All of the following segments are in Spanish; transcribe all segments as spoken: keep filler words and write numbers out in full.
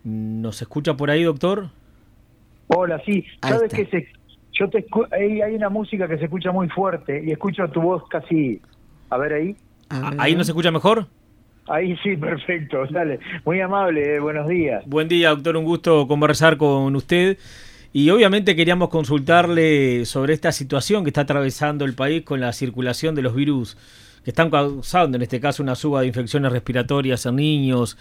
¿Nos escucha por ahí, doctor? Hola, sí. ¿Sabes qué? Se, yo te escu hay, hay una música que se escucha muy fuerte y escucho tu voz casi... A ver ahí. ¿Ahí nos escucha mejor? Ahí sí, perfecto. Dale. Muy amable, eh, buenos días. Buen día, doctor. Un gusto conversar con usted. Y obviamente queríamos consultarle sobre esta situación que está atravesando el país con la circulación de los virus que están causando, en este caso, una suba de infecciones respiratorias en niños.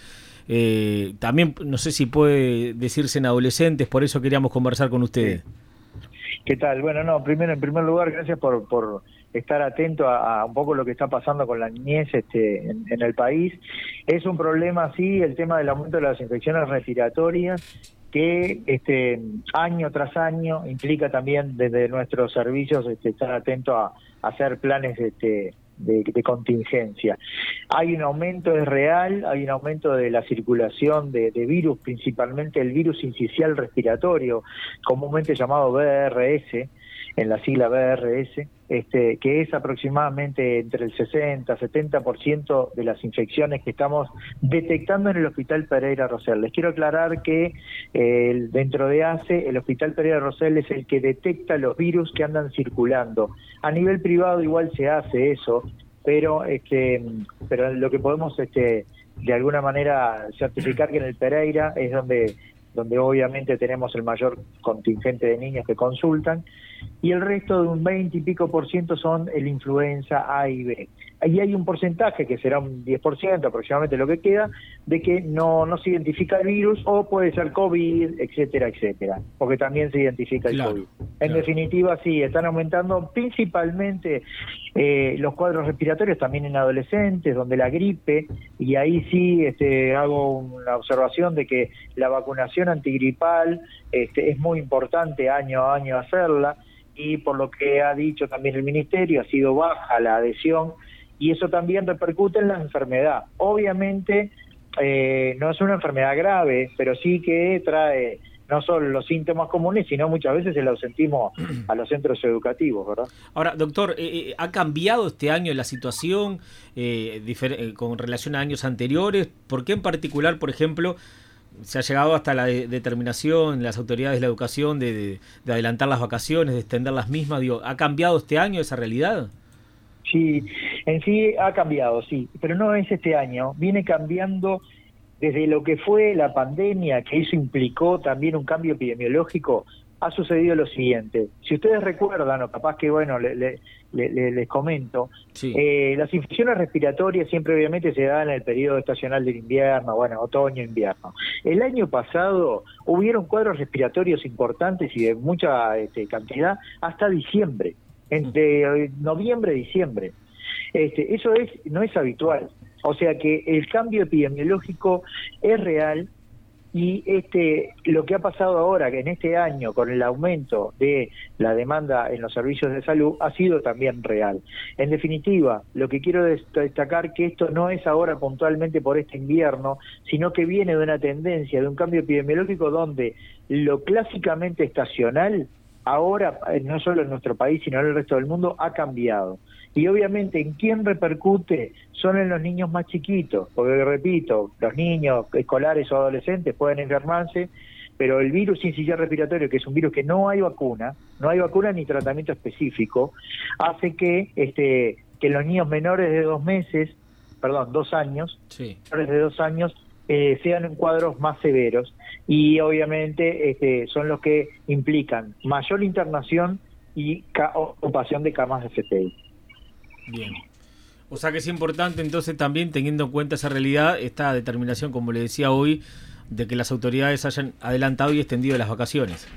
Eh, también, no sé si puede decirse en adolescentes, por eso queríamos conversar con usted. Sí. ¿Qué tal? Bueno, no, primero, en primer lugar, gracias por, por estar atento a, a un poco lo que está pasando con la niñez este, en, en el país. Es un problema, sí, el tema del aumento de las infecciones respiratorias, que este año tras año implica también desde nuestros servicios este, estar atentos a, a hacer planes este, de, de contingencia. Hay un aumento, es real, hay un aumento de la circulación de, de virus, principalmente el virus sincicial respiratorio, comúnmente llamado B R S, en la sigla B R S, este, que es aproximadamente entre el sesenta a setenta por ciento de las infecciones que estamos detectando en el Hospital Pereira Rosell. Les quiero aclarar que eh, dentro de A C E, el Hospital Pereira Rosell es el que detecta los virus que andan circulando. A nivel privado igual se hace eso, pero este, pero lo que podemos este, de alguna manera certificar que en el Pereira es donde donde obviamente tenemos el mayor contingente de niños que consultan, y el resto de un veinte y pico por ciento son el influenza A y B. Ahí hay un porcentaje, que será un diez por ciento aproximadamente lo que queda, de que no, no se identifica el virus, o puede ser COVID, etcétera, etcétera, porque también se identifica el claro, COVID. En claro. definitiva, sí, están aumentando principalmente eh, los cuadros respiratorios, también en adolescentes, donde la gripe, y ahí sí este, hago una observación de que la vacunación antigripal este, es muy importante año a año hacerla, y por lo que ha dicho también el Ministerio, ha sido baja la adhesión, y eso también repercute en la enfermedad. Obviamente eh, no es una enfermedad grave, pero sí que trae no solo los síntomas comunes, sino muchas veces el ausentismo a los centros educativos, ¿verdad? Ahora, doctor, eh, ¿ha cambiado este año la situación eh, difer- con relación a años anteriores? ¿Por qué en particular, por ejemplo, se ha llegado hasta la de- determinación, las autoridades de la educación, de, de, de adelantar las vacaciones, de extender las mismas? Digo, ¿ha cambiado este año esa realidad? Sí, en sí ha cambiado, sí, pero no es este año, viene cambiando desde lo que fue la pandemia, que eso implicó también un cambio epidemiológico. Ha sucedido lo siguiente: si ustedes recuerdan, o capaz que, bueno, le, le, le, les comento, sí. eh, las infecciones respiratorias siempre obviamente se dan en el periodo estacional del invierno, bueno, otoño, invierno. El año pasado hubieron cuadros respiratorios importantes y de mucha este, cantidad hasta diciembre, entre noviembre y diciembre. Este, eso es no es habitual. O sea que el cambio epidemiológico es real, y este lo que ha pasado ahora, que en este año, con el aumento de la demanda en los servicios de salud, ha sido también real. En definitiva, lo que quiero destacar que esto no es ahora puntualmente por este invierno, sino que viene de una tendencia, de un cambio epidemiológico donde lo clásicamente estacional, ahora, no solo en nuestro país, sino en el resto del mundo, ha cambiado. Y obviamente, ¿en quién repercute? Son en los niños más chiquitos, porque repito, los niños escolares o adolescentes pueden enfermarse, pero el virus sincicial respiratorio, que es un virus que no hay vacuna, no hay vacuna ni tratamiento específico, hace que este que los niños menores de dos meses, perdón, dos años, sí. menores de dos años, eh, sean en cuadros más severos, y obviamente este, son los que implican mayor internación y ca- ocupación de camas de C T I. Bien. O sea que es importante entonces también, teniendo en cuenta esa realidad, esta determinación, como le decía hoy, de que las autoridades hayan adelantado y extendido las vacaciones.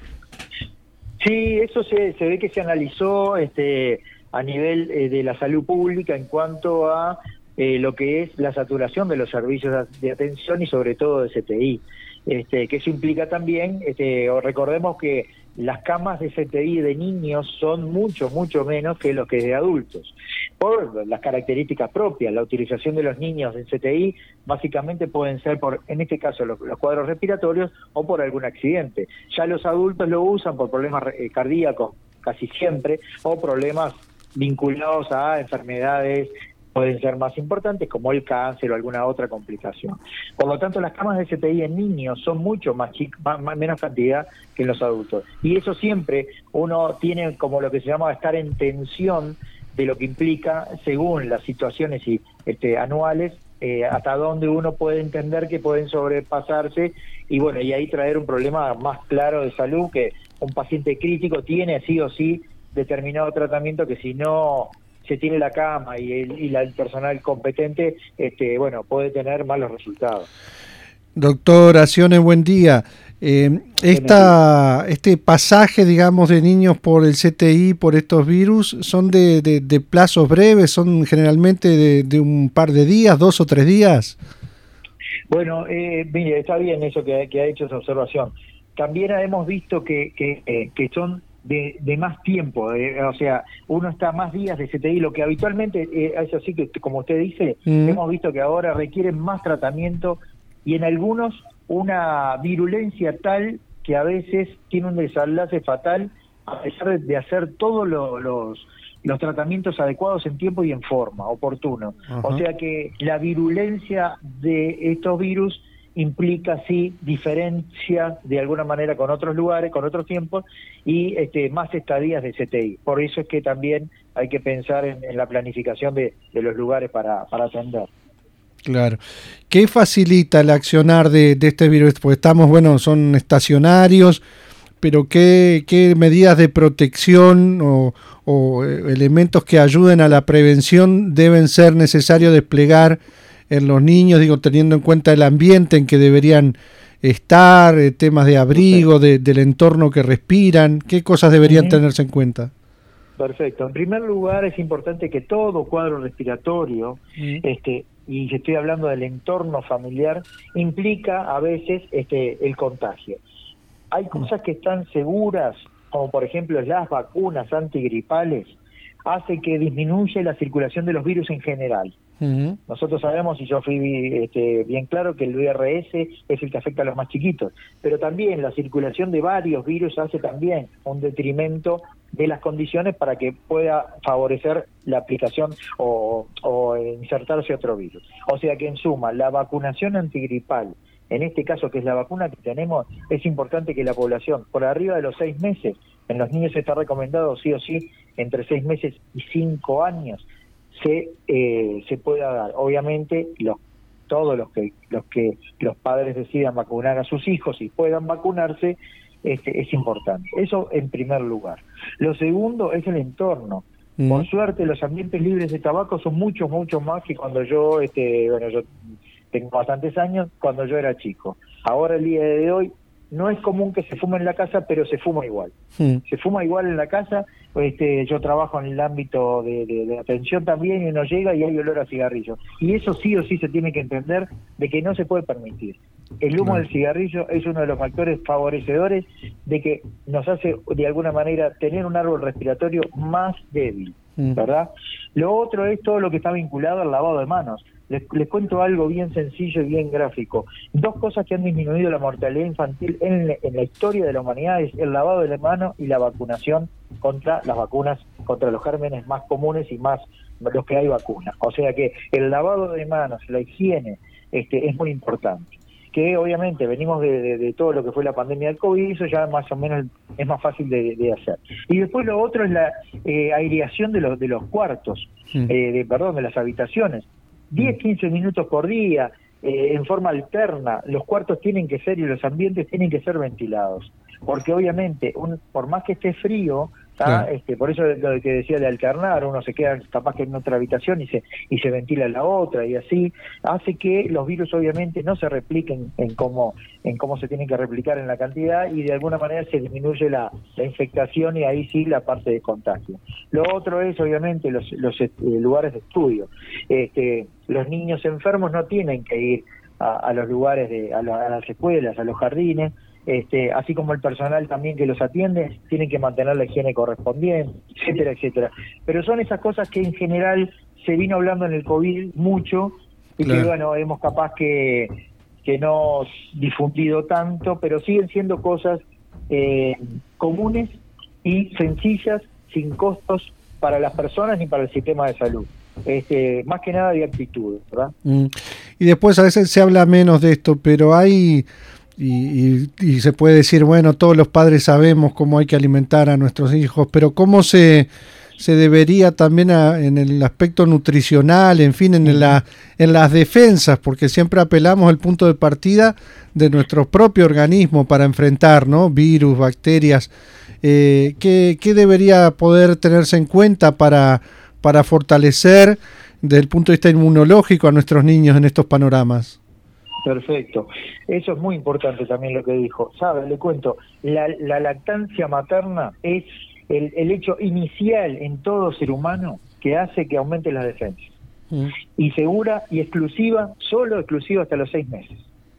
Sí, eso se, se ve que se analizó este, a nivel eh, de la salud pública en cuanto a eh, lo que es la saturación de los servicios de atención y sobre todo de C T I. Este, que eso implica también, este, o recordemos que las camas de C T I de niños son mucho, mucho menos que los que de adultos, por las características propias. La utilización de los niños en C T I básicamente pueden ser por, en este caso, los, los cuadros respiratorios o por algún accidente. Ya los adultos lo usan por problemas eh, cardíacos casi siempre, o problemas vinculados a enfermedades pueden ser más importantes, como el cáncer o alguna otra complicación. Por lo tanto, las camas de S T I en niños son mucho más, más, más menos cantidad que en los adultos. Y eso siempre uno tiene como lo que se llama estar en tensión de lo que implica, según las situaciones y este, anuales, eh, hasta dónde uno puede entender que pueden sobrepasarse, y bueno, y ahí traer un problema más claro de salud, que un paciente crítico tiene sí o sí determinado tratamiento que si no se tiene la cama y el, y la, el personal competente, este, bueno, puede tener malos resultados. Doctor Acciones, buen día. Eh, esta, este pasaje, digamos, de niños por el C T I, por estos virus, ¿son de, de, de plazos breves? ¿Son generalmente de, de un par de días, dos o tres días? Bueno, eh, mire, está bien eso que, que ha hecho esa observación. También hemos visto que, que, eh, que son de, de más tiempo, eh, o sea, uno está más días de C T I, lo que habitualmente eh, es así que, como usted dice, mm. hemos visto que ahora requieren más tratamiento y en algunos una virulencia tal que a veces tiene un desenlace fatal a pesar de, de hacer todos lo, los, los tratamientos adecuados en tiempo y en forma, oportuno. Uh-huh. O sea que la virulencia de estos virus implica sí diferencia de alguna manera con otros lugares, con otros tiempos y este, más estadías de C T I. Por eso es que también hay que pensar en, en la planificación de, de los lugares para, para atender. Claro. ¿Qué facilita el accionar de, de este virus? Pues estamos, bueno, son estacionarios, pero ¿qué, qué medidas de protección o, o elementos que ayuden a la prevención deben ser necesarios desplegar en los niños, digo, teniendo en cuenta el ambiente en que deberían estar, eh, temas de abrigo, de, del entorno que respiran? ¿Qué cosas deberían uh-huh. tenerse en cuenta? Perfecto. En primer lugar, es importante que todo cuadro respiratorio, uh-huh. este y estoy hablando del entorno familiar, implica a veces este el contagio. Hay cosas que están seguras, como por ejemplo las vacunas antigripales, hace que disminuya la circulación de los virus en general. Uh-huh. Nosotros sabemos, y yo fui este, bien claro, que el V R S es el que afecta a los más chiquitos, pero también la circulación de varios virus hace también un detrimento de las condiciones para que pueda favorecer la aplicación o, o insertarse otro virus. O sea que en suma, la vacunación antigripal, en este caso que es la vacuna que tenemos, es importante que la población por arriba de los seis meses, en los niños está recomendado sí o sí entre seis meses y cinco años, se eh, se pueda dar. Obviamente los todos los que los que los padres decidan vacunar a sus hijos y puedan vacunarse, este, es importante. Eso en primer lugar. Lo segundo es el entorno. Mm. Por suerte los ambientes libres de tabaco son muchos, muchos más que cuando yo, este, bueno, yo tengo bastantes años, cuando yo era chico. Ahora, el día de hoy, no es común que se fume en la casa, pero se fuma igual. Mm. Se fuma igual en la casa. Este, yo trabajo en el ámbito de, de, de atención también, y uno llega y hay olor a cigarrillo. Y eso sí o sí se tiene que entender de que no se puede permitir. El humo mm. del cigarrillo es uno de los factores favorecedores de que nos hace, de alguna manera, tener un árbol respiratorio más débil, mm. ¿verdad? Lo otro es todo lo que está vinculado al lavado de manos. Les, les cuento algo bien sencillo y bien gráfico. Dos cosas que han disminuido la mortalidad infantil en, en la historia de la humanidad es el lavado de las manos y la vacunación contra las vacunas, contra los gérmenes más comunes y más los que hay vacunas. O sea que el lavado de manos, la higiene, este, es muy importante. Que obviamente venimos de, de, de todo lo que fue la pandemia del COVID, y eso ya más o menos es más fácil de, de hacer. Y después lo otro es la eh, aireación de los, de los cuartos, sí. eh, de, perdón, de las habitaciones. diez, quince minutos por día, eh, en forma alterna, los cuartos tienen que ser y los ambientes tienen que ser ventilados. Porque obviamente, un, por más que esté frío, claro. este, por eso lo que decía de alternar, uno se queda capaz que en otra habitación y se y se ventila en la otra, y así hace que los virus obviamente no se repliquen en cómo en cómo se tienen que replicar en la cantidad, y de alguna manera se disminuye la, la infectación, y ahí sí la parte de contagio. Lo otro es obviamente los, los eh, lugares de estudio. Este, los niños enfermos no tienen que ir a, a los lugares, de a, la, a las escuelas, a los jardines. Este, así como el personal también que los atiende, tienen que mantener la higiene correspondiente, etcétera, etcétera. Pero son esas cosas que en general se vino hablando en el COVID mucho, y claro. que bueno, hemos capaz que, que no difundido tanto, pero siguen siendo cosas eh, comunes y sencillas, sin costos para las personas ni para el sistema de salud. este, más que nada de actitud, ¿verdad? Mm. Y después a veces se habla menos de esto, pero hay, y, y, y se puede decir, bueno, todos los padres sabemos cómo hay que alimentar a nuestros hijos, pero cómo se, se debería también a, en el aspecto nutricional, en fin, en, la, en las defensas, porque siempre apelamos al punto de partida de nuestro propio organismo para enfrentar, ¿no?, virus, bacterias. Eh, ¿qué, ¿Qué debería poder tenerse en cuenta para, para fortalecer desde el punto de vista inmunológico a nuestros niños en estos panoramas? Perfecto. Eso es muy importante también lo que dijo. ¿Sabe? Le cuento, la, la lactancia materna es el, el hecho inicial en todo ser humano que hace que aumente las defensas. Mm. Y segura y exclusiva, solo exclusiva hasta los seis meses.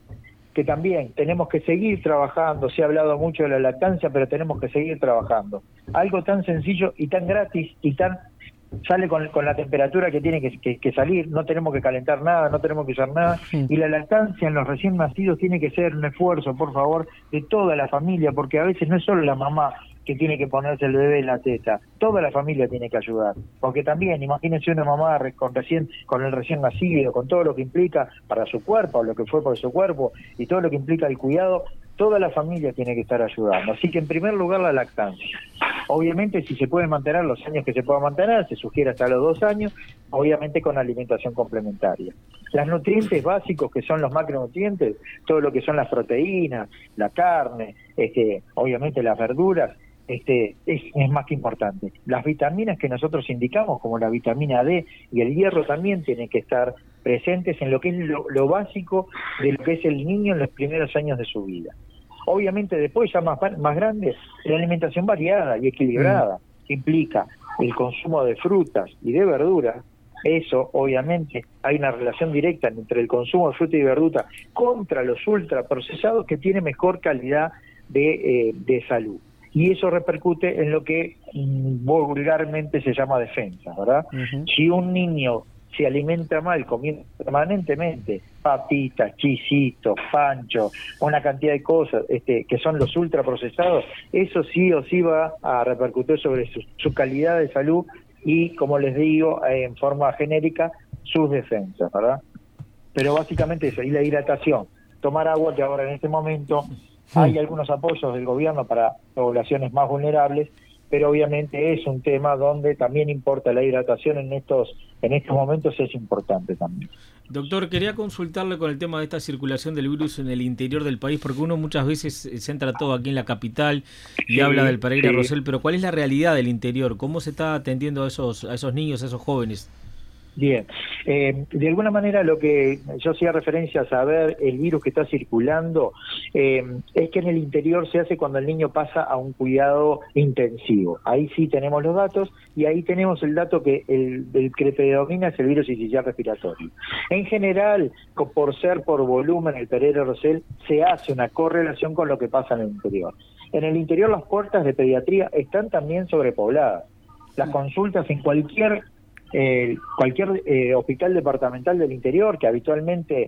Que también tenemos que seguir trabajando, se ha hablado mucho de la lactancia, pero tenemos que seguir trabajando. Algo tan sencillo y tan gratis y tan sale con, con la temperatura que tiene que, que, que salir, no tenemos que calentar nada, no tenemos que usar nada, sí. Y la lactancia en los recién nacidos tiene que ser un esfuerzo, por favor, de toda la familia, porque a veces no es solo la mamá que tiene que ponerse el bebé en la teta, toda la familia tiene que ayudar, porque también, imagínense una mamá con recién con el recién nacido, con todo lo que implica para su cuerpo, o lo que fue por su cuerpo, y todo lo que implica el cuidado, toda la familia tiene que estar ayudando. Así que en primer lugar la lactancia. Obviamente si se puede mantener los años que se pueda mantener, se sugiere hasta los dos años, obviamente con alimentación complementaria. Los nutrientes básicos que son los macronutrientes, todo lo que son las proteínas, la carne, este, obviamente las verduras, este es, es más que importante. Las vitaminas que nosotros indicamos, como la vitamina D y el hierro, también tienen que estar presentes en lo que es lo, lo básico de lo que es el niño en los primeros años de su vida. Obviamente después ya más, más grande, la alimentación variada y equilibrada, mm. que implica el consumo de frutas y de verduras. Eso, obviamente, hay una relación directa entre el consumo de fruta y verdura contra los ultraprocesados, que tiene mejor calidad de, eh, de salud. Y eso repercute en lo que mm, vulgarmente se llama defensa, ¿verdad? Uh-huh. Si un niño se alimenta mal, comiendo permanentemente papitas, chisitos, pancho, una cantidad de cosas este, que son los ultraprocesados, eso sí o sí va a repercutir sobre su, su calidad de salud y, como les digo, eh, en forma genérica, sus defensas, ¿verdad? Pero básicamente eso, y la hidratación, tomar agua, que ahora en este momento sí. Hay algunos apoyos del gobierno para poblaciones más vulnerables, pero obviamente es un tema donde también importa la hidratación en estos en estos momentos, es importante también. Doctor, quería consultarle con el tema de esta circulación del virus en el interior del país, porque uno muchas veces se centra todo aquí en la capital y sí, habla del Pereira sí. Rosell, pero ¿cuál es la realidad del interior? ¿Cómo se está atendiendo a esos, a esos niños, a esos jóvenes? Bien, eh, de alguna manera lo que yo hacía referencia a saber el virus que está circulando eh, es que en el interior se hace cuando el niño pasa a un cuidado intensivo. Ahí sí tenemos los datos y ahí tenemos el dato que el, el que predomina es el virus sincicial respiratorio. En general, por ser por volumen el Pereira Rosell, se hace una correlación con lo que pasa en el interior. En el interior las puertas de pediatría están también sobrepobladas. Las consultas en cualquier Eh, cualquier eh, hospital departamental del interior, que habitualmente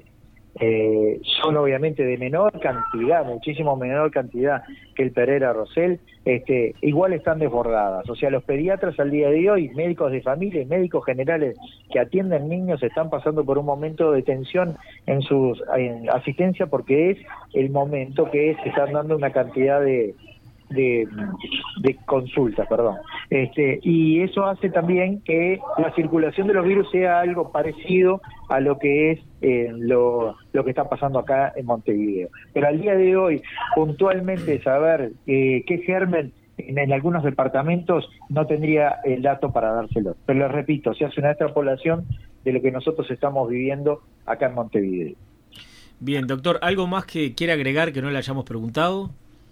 eh, son obviamente de menor cantidad, muchísimo menor cantidad que el Pereira Rosell, este, igual están desbordadas. O sea, los pediatras al día de hoy, médicos de familia y médicos generales que atienden niños, están pasando por un momento de tensión en su asistencia, porque es el momento que se están dando una cantidad de De, de consultas, perdón. Este, y eso hace también que la circulación de los virus sea algo parecido a lo que es eh, lo, lo que está pasando acá en Montevideo. Pero al día de hoy, puntualmente saber eh, qué germen en, en algunos departamentos no tendría el dato para dárselo. Pero les repito, se hace una extrapolación de lo que nosotros estamos viviendo acá en Montevideo. Bien, doctor, ¿algo más que quiera agregar que no le hayamos preguntado?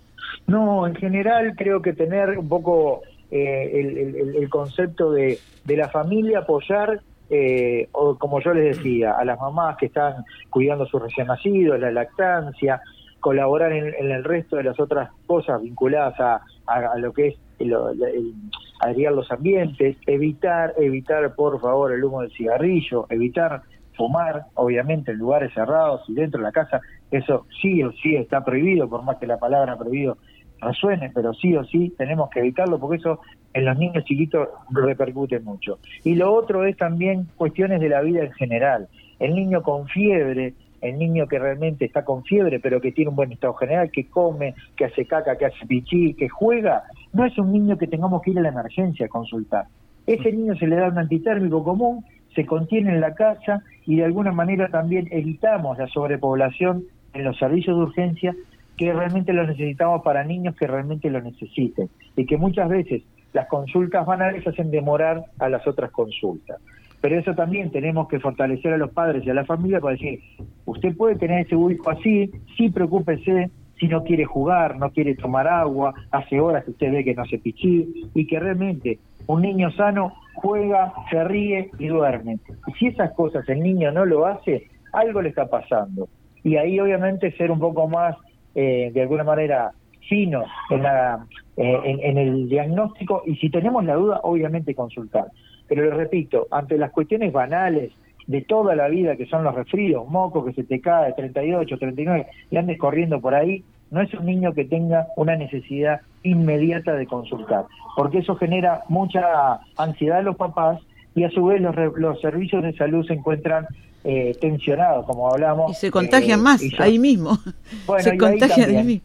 No, en general creo que tener un poco eh, el, el, el concepto de, de la familia, apoyar, eh, o como yo les decía, a las mamás que están cuidando a sus recién nacidos, la lactancia, colaborar en, en el resto de las otras cosas vinculadas a, a, a lo que es el, el, airear los ambientes, evitar, evitar por favor el humo del cigarrillo, evitar fumar, obviamente en lugares cerrados y dentro de la casa, eso sí o sí está prohibido, por más que la palabra prohibido resuene, pero sí o sí tenemos que evitarlo porque eso en los niños chiquitos repercute mucho. Y lo otro es también cuestiones de la vida en general. El niño con fiebre, el niño que realmente está con fiebre pero que tiene un buen estado general, que come, que hace caca, que hace pichí, que juega, no es un niño que tengamos que ir a la emergencia a consultar. Ese niño se le da un antitérmico común, se contiene en la casa y de alguna manera también evitamos la sobrepoblación en los servicios de urgencia que realmente lo necesitamos para niños que realmente lo necesiten y que muchas veces las consultas banales hacen demorar a las otras consultas. Pero eso también tenemos que fortalecer a los padres y a la familia para decir, usted puede tener ese hijo así, sí preocúpese si no quiere jugar, no quiere tomar agua, hace horas que usted ve que no hace pichí, y que realmente un niño sano juega, se ríe y duerme. Y si esas cosas el niño no lo hace, algo le está pasando. Y ahí obviamente ser un poco más, eh, de alguna manera, fino en, la, eh, en, en el diagnóstico, y si tenemos la duda, obviamente consultar. Pero les repito, ante las cuestiones banales de toda la vida, que son los resfríos, moco que se te cae, treinta y ocho, treinta y nueve, y andes corriendo por ahí, no es un niño que tenga una necesidad inmediata de consultar, porque eso genera mucha ansiedad en los papás y a su vez los, los servicios de salud se encuentran eh, tensionados, como hablamos. Y se contagian eh, más, yo, ahí mismo. Bueno, se contagian ahí, ahí mismo.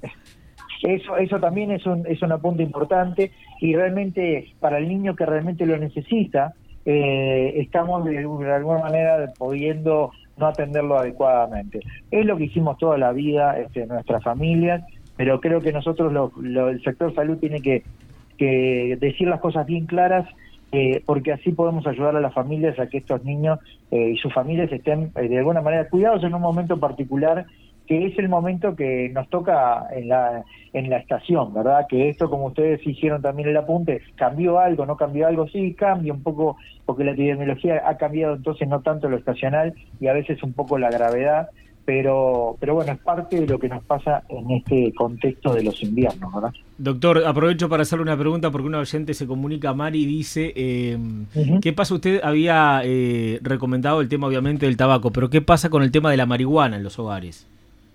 Eso, eso también es un, es una punta importante y realmente para el niño que realmente lo necesita, eh, estamos de, de alguna manera pudiendo no atenderlo adecuadamente. Es lo que hicimos toda la vida, este, nuestras familias, pero creo que nosotros, lo, lo, el sector salud tiene que, que decir las cosas bien claras, eh, porque así podemos ayudar a las familias a que estos niños eh, y sus familias estén eh, de alguna manera cuidados en un momento particular, que es el momento que nos toca en la en la estación, ¿verdad? Que esto, como ustedes hicieron también el apunte, ¿cambió algo, no cambió algo? Sí, cambia un poco, porque la epidemiología ha cambiado, entonces no tanto lo estacional y a veces un poco la gravedad, pero pero bueno, es parte de lo que nos pasa en este contexto de los inviernos, ¿verdad? Doctor, aprovecho para hacerle una pregunta porque una oyente se comunica, Mari, y dice, eh, uh-huh. ¿qué pasa? Usted había eh, recomendado el tema obviamente del tabaco, pero ¿qué pasa con el tema de la marihuana en los hogares?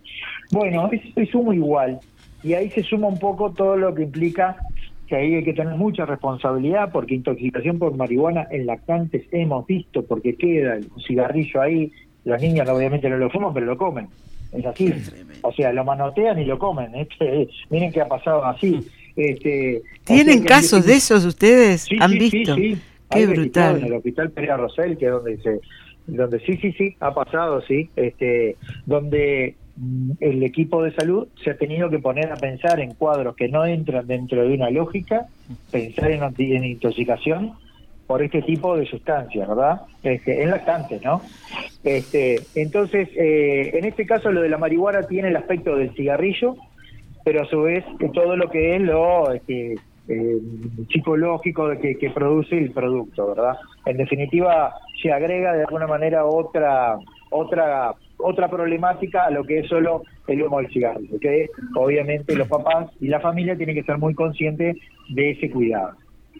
Bueno, es, es sumo igual, y ahí se suma un poco todo lo que implica que ahí hay que tener mucha responsabilidad, porque intoxicación por marihuana en lactantes hemos visto, porque queda el cigarrillo ahí, los niños obviamente no lo fuman, pero lo comen, es así, o sea, lo manotean y lo comen, este, miren qué ha pasado así. Este, ¿Tienen o sea, casos que, de esos ustedes? Sí, ¿Han sí, visto? Sí, sí. Qué Hay brutal. En el hospital Perea Rosell, que es donde se, donde sí, sí, sí, ha pasado, sí, este, donde el equipo de salud se ha tenido que poner a pensar en cuadros que no entran dentro de una lógica, pensar en, en intoxicación por este tipo de sustancias, ¿verdad? Este, en lactantes, ¿no? Este, entonces, eh, en este caso lo de la marihuana tiene el aspecto del cigarrillo, pero a su vez todo lo que es lo este, eh, psicológico de que, que produce el producto, ¿verdad? En definitiva, se agrega de alguna manera otra otra otra problemática a lo que es solo el humo del cigarrillo, que obviamente los papás y la familia tienen que estar muy conscientes de ese cuidado.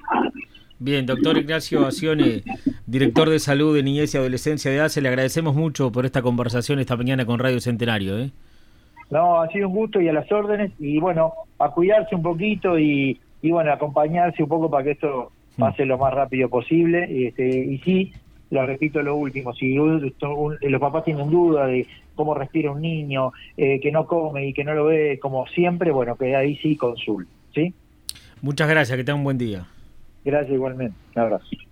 Bien, doctor Ignacio Acione, director de salud de niñez y adolescencia de A C E, le agradecemos mucho por esta conversación esta mañana con Radio Centenario, ¿eh? No, ha sido un gusto y a las órdenes, y bueno, a cuidarse un poquito y, y bueno, acompañarse un poco para que esto pase lo más rápido posible, y, este, y sí, lo repito lo último, si un, un, los papás tienen duda de cómo respira un niño, eh, que no come y que no lo ve como siempre, bueno, que ahí sí consulte, ¿sí? Muchas gracias, que tenga un buen día. Gracias igualmente, un abrazo.